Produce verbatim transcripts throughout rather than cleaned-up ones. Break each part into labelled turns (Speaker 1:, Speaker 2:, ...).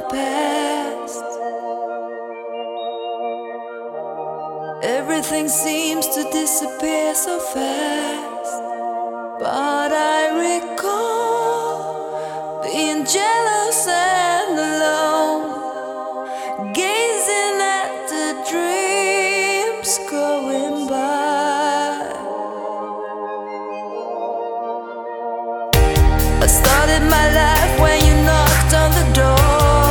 Speaker 1: past. Everything seems to disappear so fast, but I recall being jealous and alone, gazing at the dreams going by. I started my life when you knocked on the door.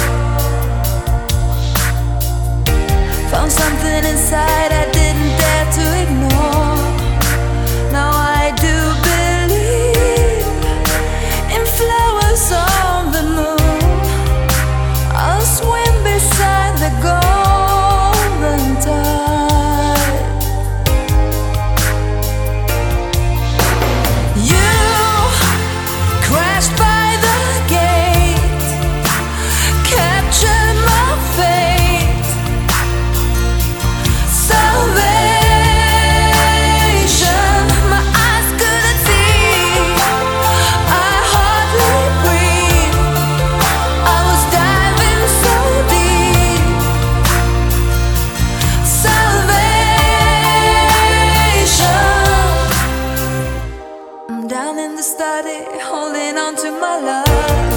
Speaker 1: Found something inside I didn't dare to ignore. Now I do believe in flowers on the moon. I'll swim beside the golden tide. You crashed by the gate, captured my fate. Salvation, my eyes couldn't see. I hardly breathe. I was diving so deep. Salvation. I'm down in the study, holding on to my love.